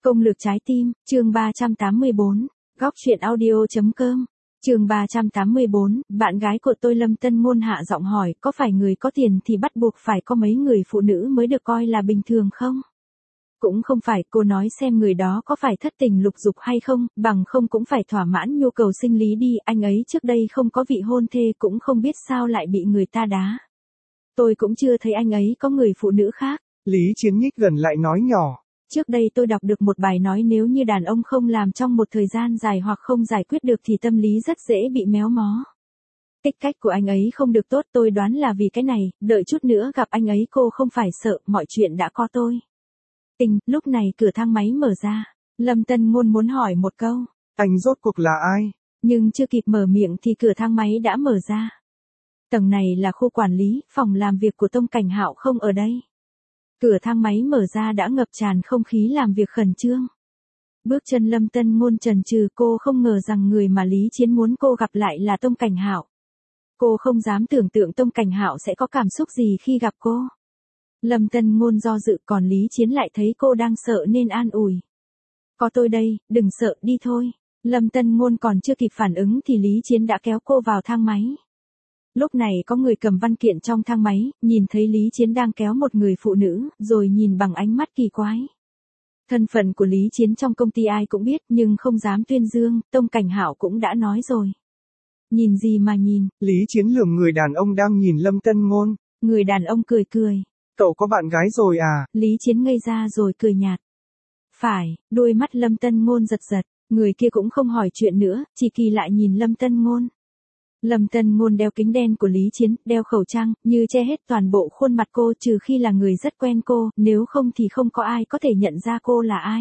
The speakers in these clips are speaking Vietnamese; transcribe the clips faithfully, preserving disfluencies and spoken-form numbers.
Công lược trái tim, chương ba trăm tám mươi bốn, góc truyện audio.com. Chương ba trăm tám mươi bốn, bạn gái của tôi Lâm Tân Ngôn hạ giọng hỏi, có phải người có tiền thì bắt buộc phải có mấy người phụ nữ mới được coi là bình thường không? Cũng không phải, cô nói xem người đó có phải thất tình lục dục hay không, bằng không cũng phải thỏa mãn nhu cầu sinh lý đi, anh ấy trước đây không có vị hôn thê cũng không biết sao lại bị người ta đá. Tôi cũng chưa thấy anh ấy có người phụ nữ khác. Lý Chiến nhích gần lại nói nhỏ. Trước đây tôi đọc được một bài nói nếu như đàn ông không làm trong một thời gian dài hoặc không giải quyết được thì tâm lý rất dễ bị méo mó. Tích cách của anh ấy không được tốt, tôi đoán là vì cái này, đợi chút nữa gặp anh ấy cô không phải sợ, mọi chuyện đã có tôi. Tình, lúc này cửa thang máy mở ra. Lâm Tân Ngôn muốn hỏi một câu. Anh rốt cuộc là ai? Nhưng chưa kịp mở miệng thì cửa thang máy đã mở ra. Tầng này là khu quản lý, phòng làm việc của Tông Cảnh Hạo không ở đây. Cửa thang máy mở ra đã ngập tràn không khí làm việc khẩn trương. Bước chân Lâm Tân Ngôn chần chừ, cô không ngờ rằng người mà Lý Chiến muốn cô gặp lại là Tông Cảnh Hạo. Cô không dám tưởng tượng Tông Cảnh Hạo sẽ có cảm xúc gì khi gặp cô. Lâm Tân Ngôn do dự, còn Lý Chiến lại thấy cô đang sợ nên an ủi. Có tôi đây, đừng sợ, đi thôi. Lâm Tân Ngôn còn chưa kịp phản ứng thì Lý Chiến đã kéo cô vào thang máy. Lúc này có người cầm văn kiện trong thang máy, nhìn thấy Lý Chiến đang kéo một người phụ nữ, rồi nhìn bằng ánh mắt kỳ quái. Thân phận của Lý Chiến trong công ty ai cũng biết nhưng không dám tuyên dương, Tông Cảnh Hạo cũng đã nói rồi. Nhìn gì mà nhìn? Lý Chiến lườm người đàn ông đang nhìn Lâm Tân Ngôn. Người đàn ông cười cười. Cậu có bạn gái rồi à? Lý Chiến ngây ra rồi cười nhạt. Phải, đôi mắt Lâm Tân Ngôn giật giật, người kia cũng không hỏi chuyện nữa, chỉ kỳ lại nhìn Lâm Tân Ngôn. Lâm Tân Ngôn đeo kính đen của Lý Chiến, đeo khẩu trang, như che hết toàn bộ khuôn mặt cô trừ khi là người rất quen cô, nếu không thì không có ai có thể nhận ra cô là ai.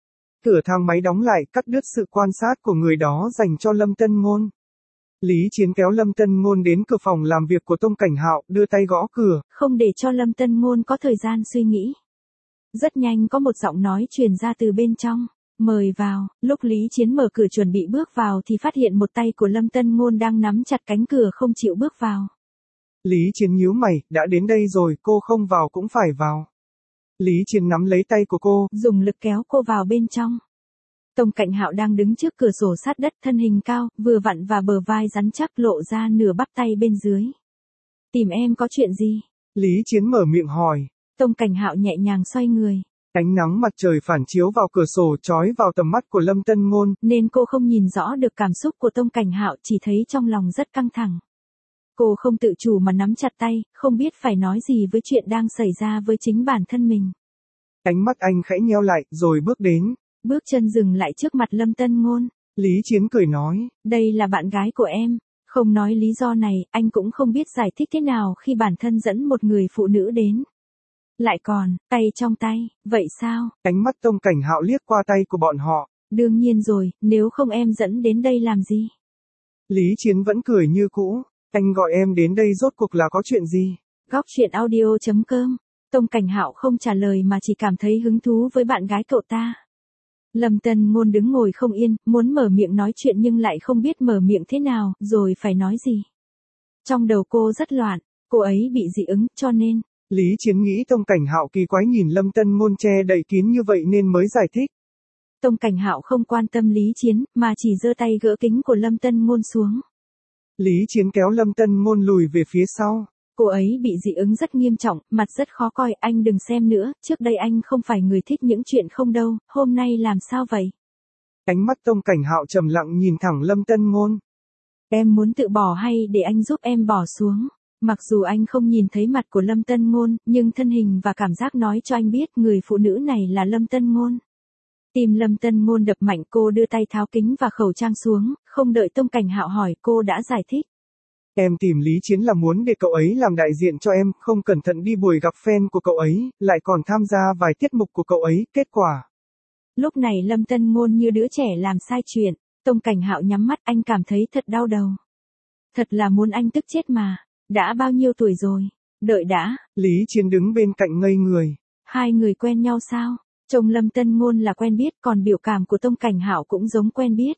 Cửa thang máy đóng lại, cắt đứt sự quan sát của người đó dành cho Lâm Tân Ngôn. Lý Chiến kéo Lâm Tân Ngôn đến cửa phòng làm việc của Tông Cảnh Hạo, đưa tay gõ cửa. Không để cho Lâm Tân Ngôn có thời gian suy nghĩ. Rất nhanh có một giọng nói truyền ra từ bên trong. Mời vào, lúc Lý Chiến mở cửa chuẩn bị bước vào thì phát hiện một tay của Lâm Tân Ngôn đang nắm chặt cánh cửa không chịu bước vào. Lý Chiến nhíu mày, đã đến đây rồi, cô không vào cũng phải vào. Lý Chiến nắm lấy tay của cô, dùng lực kéo cô vào bên trong. Tông Cảnh Hạo đang đứng trước cửa sổ sát đất, thân hình cao, vừa vặn và bờ vai rắn chắc lộ ra nửa bắp tay bên dưới. Tìm em có chuyện gì? Lý Chiến mở miệng hỏi. Tông Cảnh Hạo nhẹ nhàng xoay người. Ánh nắng mặt trời phản chiếu vào cửa sổ chói vào tầm mắt của Lâm Tân Ngôn. Nên cô không nhìn rõ được cảm xúc của Tông Cảnh Hạo, chỉ thấy trong lòng rất căng thẳng. Cô không tự chủ mà nắm chặt tay, không biết phải nói gì với chuyện đang xảy ra với chính bản thân mình. Ánh mắt anh khẽ nheo lại, rồi bước đến. Bước chân dừng lại trước mặt Lâm Tân Ngôn. Lý Chiến cười nói. Đây là bạn gái của em. Không nói lý do này, anh cũng không biết giải thích thế nào khi bản thân dẫn một người phụ nữ đến. Lại còn, tay trong tay, vậy sao? Ánh mắt Tông Cảnh Hạo liếc qua tay của bọn họ. Đương nhiên rồi, nếu không em dẫn đến đây làm gì? Lý Chiến vẫn cười như cũ. Anh gọi em đến đây rốt cuộc là có chuyện gì? Góc truyện audio.com. Tông Cảnh Hạo không trả lời mà chỉ cảm thấy hứng thú với bạn gái cậu ta. Lâm Tân Ngôn đứng ngồi không yên, muốn mở miệng nói chuyện nhưng lại không biết mở miệng thế nào, rồi phải nói gì. Trong đầu cô rất loạn, cô ấy bị dị ứng, cho nên. Lý Chiến nghĩ Tông Cảnh Hạo kỳ quái nhìn Lâm Tân Ngôn che đậy kín như vậy nên mới giải thích. Tông Cảnh Hạo không quan tâm Lý Chiến, mà chỉ giơ tay gỡ kính của Lâm Tân Ngôn xuống. Lý Chiến kéo Lâm Tân Ngôn lùi về phía sau. Cô ấy bị dị ứng rất nghiêm trọng, mặt rất khó coi, anh đừng xem nữa, trước đây anh không phải người thích những chuyện không đâu, hôm nay làm sao vậy? Ánh mắt Tông Cảnh Hạo trầm lặng nhìn thẳng Lâm Tân Ngôn. Em muốn tự bỏ hay để anh giúp em bỏ xuống? Mặc dù anh không nhìn thấy mặt của Lâm Tân Ngôn, nhưng thân hình và cảm giác nói cho anh biết người phụ nữ này là Lâm Tân Ngôn. Tim Lâm Tân Ngôn đập mạnh, cô đưa tay tháo kính và khẩu trang xuống, không đợi Tông Cảnh Hạo hỏi cô đã giải thích. Em tìm Lý Chiến là muốn để cậu ấy làm đại diện cho em, không cẩn thận đi buổi gặp fan của cậu ấy, lại còn tham gia vài tiết mục của cậu ấy, kết quả. Lúc này Lâm Tân Ngôn như đứa trẻ làm sai chuyện, Tông Cảnh Hạo nhắm mắt, anh cảm thấy thật đau đầu. Thật là muốn anh tức chết mà, đã bao nhiêu tuổi rồi, đợi đã. Lý Chiến đứng bên cạnh ngây người. Hai người quen nhau sao? Trông Lâm Tân Ngôn là quen biết, còn biểu cảm của Tông Cảnh Hạo cũng giống quen biết.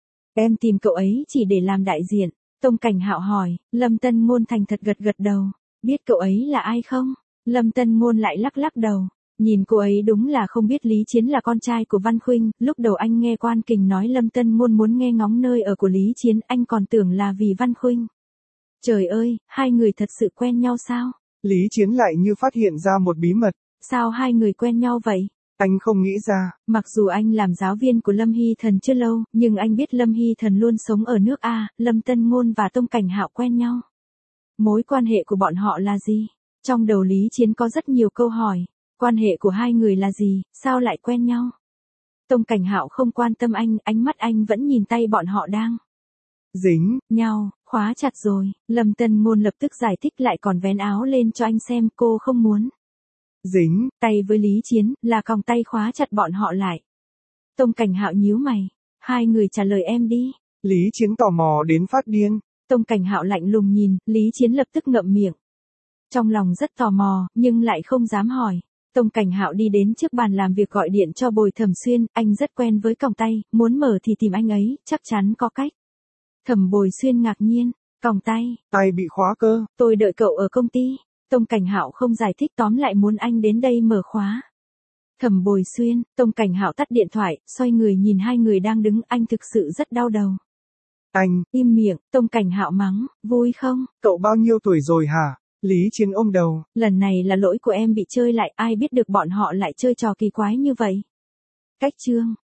Em tìm cậu ấy chỉ để làm đại diện. Tông Cảnh Hạo hỏi, Lâm Tân Ngôn thành thật gật gật đầu. Biết cậu ấy là ai không? Lâm Tân Ngôn lại lắc lắc đầu. Nhìn cô ấy đúng là không biết Lý Chiến là con trai của Văn Khuynh, lúc đầu anh nghe Quan Kình nói Lâm Tân Ngôn muốn nghe ngóng nơi ở của Lý Chiến, anh còn tưởng là vì Văn Khuynh. Trời ơi, hai người thật sự quen nhau sao? Lý Chiến lại như phát hiện ra một bí mật. Sao hai người quen nhau vậy? Anh không nghĩ ra. Mặc dù anh làm giáo viên của Lâm Hy Thần chưa lâu, nhưng anh biết Lâm Hy Thần luôn sống ở nước A, Lâm Tân Ngôn và Tông Cảnh Hạo quen nhau. Mối quan hệ của bọn họ là gì? Trong đầu Lý Chiến có rất nhiều câu hỏi. Quan hệ của hai người là gì, sao lại quen nhau? Tông Cảnh Hạo không quan tâm anh, ánh mắt anh vẫn nhìn tay bọn họ đang dính nhau, khóa chặt rồi. Lâm Tân Ngôn lập tức giải thích lại còn vén áo lên cho anh xem, cô không muốn dính tay với Lý Chiến, là còng tay khóa chặt bọn họ lại. Tông Cảnh Hạo nhíu mày, hai người trả lời em đi. Lý Chiến tò mò đến phát điên. Tông Cảnh Hạo lạnh lùng nhìn, Lý Chiến lập tức ngậm miệng. Trong lòng rất tò mò, nhưng lại không dám hỏi. Tông Cảnh Hạo đi đến trước bàn làm việc gọi điện cho Bồi Thẩm Xuyên, anh rất quen với còng tay, muốn mở thì tìm anh ấy, chắc chắn có cách. Thẩm Bồi Xuyên ngạc nhiên, còng tay, Tay bị khóa cơ. tôi đợi cậu ở công ty. Tông Cảnh Hạo không giải thích, tóm lại muốn anh đến đây mở khóa. Thẩm Bồi Xuyên, Tông Cảnh Hạo tắt điện thoại, xoay người nhìn hai người đang đứng, anh thực sự rất đau đầu. Anh, im miệng, Tông Cảnh Hạo mắng, vui không? Cậu bao nhiêu tuổi rồi hả? Lý Chiến ôm đầu. Lần này là lỗi của em bị chơi lại, ai biết được bọn họ lại chơi trò kỳ quái như vậy. Cách chương